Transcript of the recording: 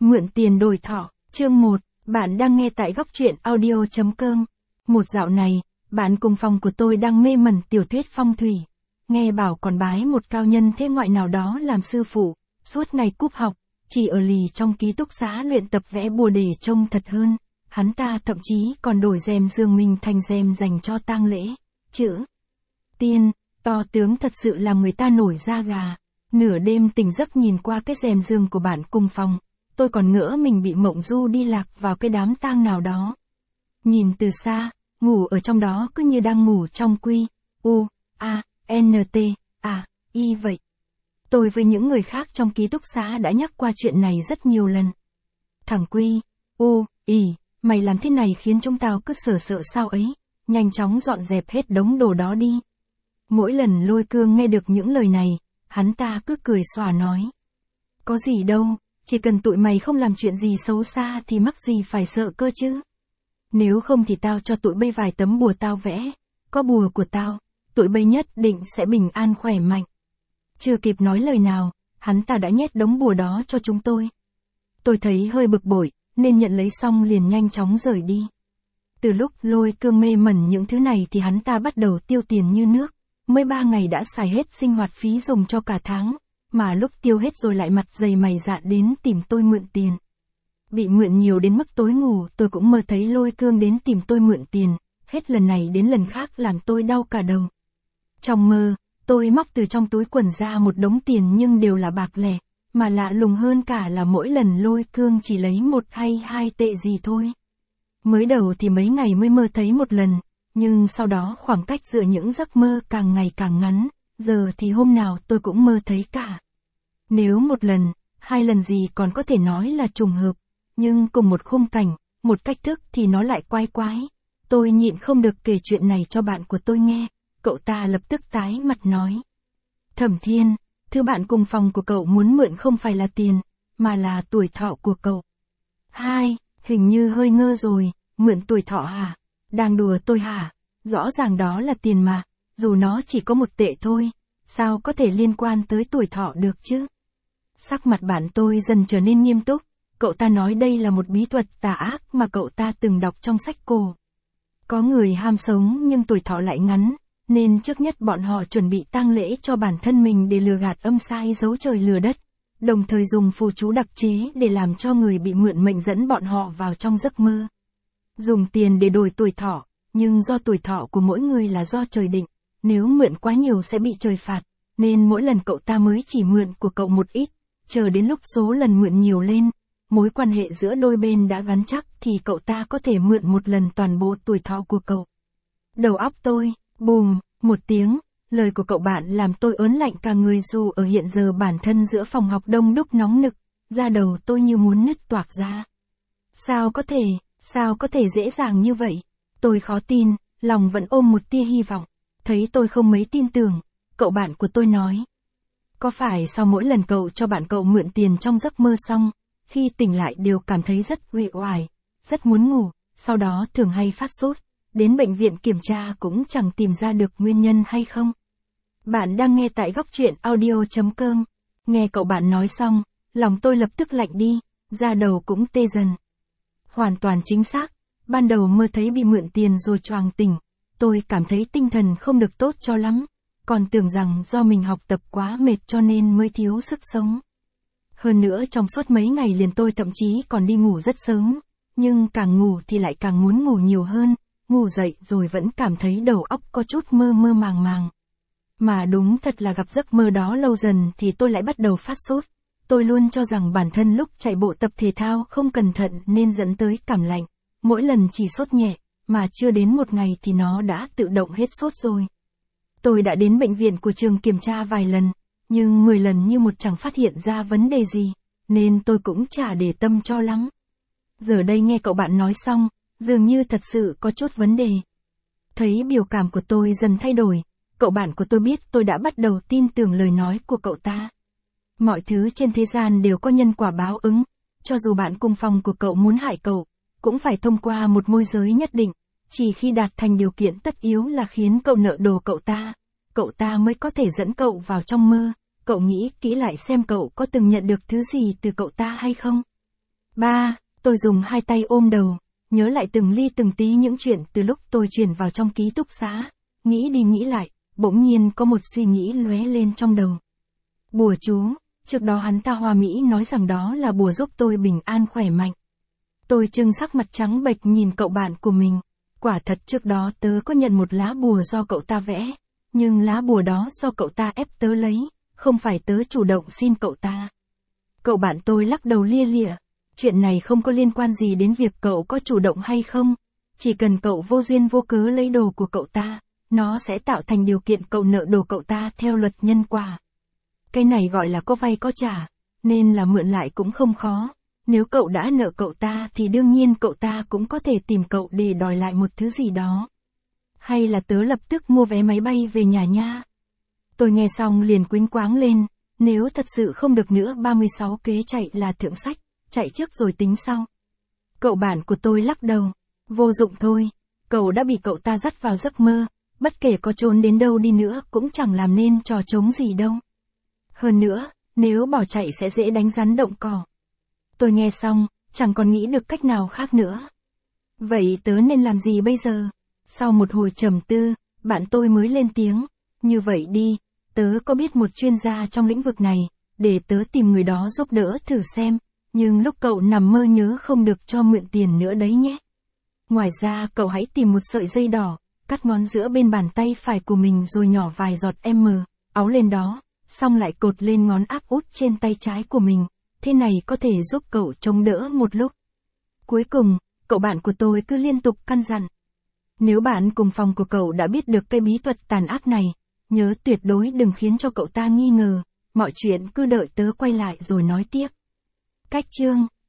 Mượn tiền đổi thọ, chương 1, bạn đang nghe tại góc truyện audio.com. Một dạo này, bạn cùng phòng của tôi đang mê mẩn tiểu thuyết phong thủy. Nghe bảo còn bái một cao nhân thế ngoại nào đó làm sư phụ, suốt ngày cúp học, chỉ ở lì trong ký túc xá luyện tập vẽ bùa để trông thật hơn. Hắn ta thậm chí còn đổi rèm giường mình thành rèm dành cho tang lễ. Chữ tiên, to tướng thật sự làm người ta nổi da gà. Nửa đêm tỉnh giấc nhìn qua cái rèm giường của bạn cùng phòng, tôi còn ngỡ mình bị mộng du đi lạc vào cái đám tang nào đó. Nhìn từ xa, ngủ ở trong đó cứ như đang ngủ trong Q, U, A, N, T, A, I vậy. Tôi với những người khác trong ký túc xá đã nhắc qua chuyện này rất nhiều lần. Thằng Q, U, I, mày làm thế này khiến chúng tao cứ sợ sao ấy, nhanh chóng dọn dẹp hết đống đồ đó đi. Mỗi lần Lôi Cương nghe được những lời này, hắn ta cứ cười xòa nói. Có gì đâu, chỉ cần tụi mày không làm chuyện gì xấu xa thì mắc gì phải sợ cơ chứ. Nếu không thì tao cho tụi bay vài tấm bùa tao vẽ, có bùa của tao, tụi bay nhất định sẽ bình an khỏe mạnh. Chưa kịp nói lời nào, hắn ta đã nhét đống bùa đó cho chúng tôi. Tôi thấy hơi bực bội, nên nhận lấy xong liền nhanh chóng rời đi. Từ lúc Lôi Cương mê mẩn những thứ này thì hắn ta bắt đầu tiêu tiền như nước. Mới 3 ngày đã xài hết sinh hoạt phí dùng cho cả tháng, mà lúc tiêu hết rồi lại mặt dày mày dạ đến tìm tôi mượn tiền. Bị mượn nhiều đến mức tối ngủ tôi cũng mơ thấy Lôi Cương đến tìm tôi mượn tiền, hết lần này đến lần khác làm tôi đau cả đầu. Trong mơ, tôi móc từ trong túi quần ra một đống tiền nhưng đều là bạc lẻ, mà lạ lùng hơn cả là mỗi lần Lôi Cương chỉ lấy 1 hay 2 tệ gì thôi. Mới đầu thì mấy ngày mới mơ thấy một lần. Nhưng sau đó khoảng cách giữa những giấc mơ càng ngày càng ngắn, giờ thì hôm nào tôi cũng mơ thấy cả. Nếu một lần, 2 lần gì còn có thể nói là trùng hợp, nhưng cùng một khung cảnh, một cách thức thì nó lại quái quái. Tôi nhịn không được kể chuyện này cho bạn của tôi nghe, cậu ta lập tức tái mặt nói. Thẩm Thiên, thứ bạn cùng phòng của cậu muốn mượn không phải là tiền, mà là tuổi thọ của cậu. Hình như hơi ngơ rồi, mượn tuổi thọ hả? Đang đùa tôi hả? Rõ ràng đó là tiền mà, dù nó chỉ có 1 tệ thôi, sao có thể liên quan tới tuổi thọ được chứ? Sắc mặt bạn tôi dần trở nên nghiêm túc, cậu ta nói đây là một bí thuật tà ác mà cậu ta từng đọc trong sách cổ. Có người ham sống nhưng tuổi thọ lại ngắn, nên trước nhất bọn họ chuẩn bị tang lễ cho bản thân mình để lừa gạt âm sai giấu trời lừa đất, đồng thời dùng phù chú đặc chế để làm cho người bị mượn mệnh dẫn bọn họ vào trong giấc mơ. Dùng tiền để đổi tuổi thọ, nhưng do tuổi thọ của mỗi người là do trời định, nếu mượn quá nhiều sẽ bị trời phạt, nên mỗi lần cậu ta mới chỉ mượn của cậu một ít, chờ đến lúc số lần mượn nhiều lên, mối quan hệ giữa đôi bên đã gắn chắc thì cậu ta có thể mượn một lần toàn bộ tuổi thọ của cậu. Đầu óc tôi, bùm, một tiếng, lời của cậu bạn làm tôi ớn lạnh cả người dù ở hiện giờ bản thân giữa phòng học đông đúc nóng nực, da đầu tôi như muốn nứt toạc ra. Sao có thể dễ dàng như vậy? Tôi khó tin, lòng vẫn ôm một tia hy vọng. Thấy tôi không mấy tin tưởng, cậu bạn của tôi nói. Có phải sau mỗi lần cậu cho bạn cậu mượn tiền trong giấc mơ xong, khi tỉnh lại đều cảm thấy rất uể oải, rất muốn ngủ, sau đó thường hay phát sốt, đến bệnh viện kiểm tra cũng chẳng tìm ra được nguyên nhân hay không? Bạn đang nghe tại góc truyện audio.com. Nghe cậu bạn nói xong, lòng tôi lập tức lạnh đi, da đầu cũng tê dần. Hoàn toàn chính xác, ban đầu mơ thấy bị mượn tiền rồi choàng tỉnh, tôi cảm thấy tinh thần không được tốt cho lắm, còn tưởng rằng do mình học tập quá mệt cho nên mới thiếu sức sống. Hơn nữa trong suốt mấy ngày liền tôi thậm chí còn đi ngủ rất sớm, nhưng càng ngủ thì lại càng muốn ngủ nhiều hơn, ngủ dậy rồi vẫn cảm thấy đầu óc có chút mơ mơ màng màng. Mà đúng thật là gặp giấc mơ đó lâu dần thì tôi lại bắt đầu phát sốt. Tôi luôn cho rằng bản thân lúc chạy bộ tập thể thao không cẩn thận nên dẫn tới cảm lạnh, mỗi lần chỉ sốt nhẹ, mà chưa đến 1 ngày thì nó đã tự động hết sốt rồi. Tôi đã đến bệnh viện của trường kiểm tra vài lần, nhưng 10 lần như một chẳng phát hiện ra vấn đề gì, nên tôi cũng chả để tâm cho lắm. Giờ đây nghe cậu bạn nói xong, dường như thật sự có chút vấn đề. Thấy biểu cảm của tôi dần thay đổi, cậu bạn của tôi biết tôi đã bắt đầu tin tưởng lời nói của cậu ta. Mọi thứ trên thế gian đều có nhân quả báo ứng, cho dù bạn cùng phòng của cậu muốn hại cậu, cũng phải thông qua một môi giới nhất định, chỉ khi đạt thành điều kiện tất yếu là khiến cậu nợ đồ cậu ta mới có thể dẫn cậu vào trong mơ. Cậu nghĩ kỹ lại xem cậu có từng nhận được thứ gì từ cậu ta hay không? Ba, tôi dùng hai tay ôm đầu, nhớ lại từng ly từng tí những chuyện từ lúc tôi chuyển vào trong ký túc xá. Nghĩ đi nghĩ lại, bỗng nhiên có một suy nghĩ lóe lên trong đầu. Bùa chú, trước đó hắn ta hoa mỹ nói rằng đó là bùa giúp tôi bình an khỏe mạnh. Tôi trưng sắc mặt trắng bệch nhìn cậu bạn của mình. Quả thật trước đó tớ có nhận một lá bùa do cậu ta vẽ, nhưng lá bùa đó do cậu ta ép tớ lấy, không phải tớ chủ động xin cậu ta. Cậu bạn tôi lắc đầu lia lịa, chuyện này không có liên quan gì đến việc cậu có chủ động hay không, chỉ cần cậu vô duyên vô cớ lấy đồ của cậu ta, nó sẽ tạo thành điều kiện cậu nợ đồ cậu ta theo luật nhân quả. Cái này gọi là có vay có trả, nên là mượn lại cũng không khó. Nếu cậu đã nợ cậu ta thì đương nhiên cậu ta cũng có thể tìm cậu để đòi lại một thứ gì đó. Hay là tớ lập tức mua vé máy bay về nhà nha. Tôi nghe xong liền quýnh quáng lên, nếu thật sự không được nữa 36 kế chạy là thượng sách, chạy trước rồi tính sau. Cậu bạn của tôi lắc đầu, vô dụng thôi, cậu đã bị cậu ta dắt vào giấc mơ, bất kể có trốn đến đâu đi nữa cũng chẳng làm nên trò trống gì đâu. Hơn nữa, nếu bỏ chạy sẽ dễ đánh rắn động cỏ. Tôi nghe xong, chẳng còn nghĩ được cách nào khác nữa. Vậy tớ nên làm gì bây giờ? Sau một hồi trầm tư, bạn tôi mới lên tiếng. Như vậy đi, tớ có biết một chuyên gia trong lĩnh vực này, để tớ tìm người đó giúp đỡ thử xem. Nhưng lúc cậu nằm mơ nhớ không được cho mượn tiền nữa đấy nhé. Ngoài ra cậu hãy tìm một sợi dây đỏ, cắt ngón giữa bên bàn tay phải của mình rồi nhỏ vài giọt áo lên đó, xong lại cột lên ngón áp út trên tay trái của mình. Thế này có thể giúp cậu chống đỡ một lúc. Cuối cùng, cậu bạn của tôi cứ liên tục căn dặn. Nếu bạn cùng phòng của cậu đã biết được cái bí thuật tàn ác này, nhớ tuyệt đối đừng khiến cho cậu ta nghi ngờ, mọi chuyện cứ đợi tớ quay lại rồi nói tiếp. Cách chương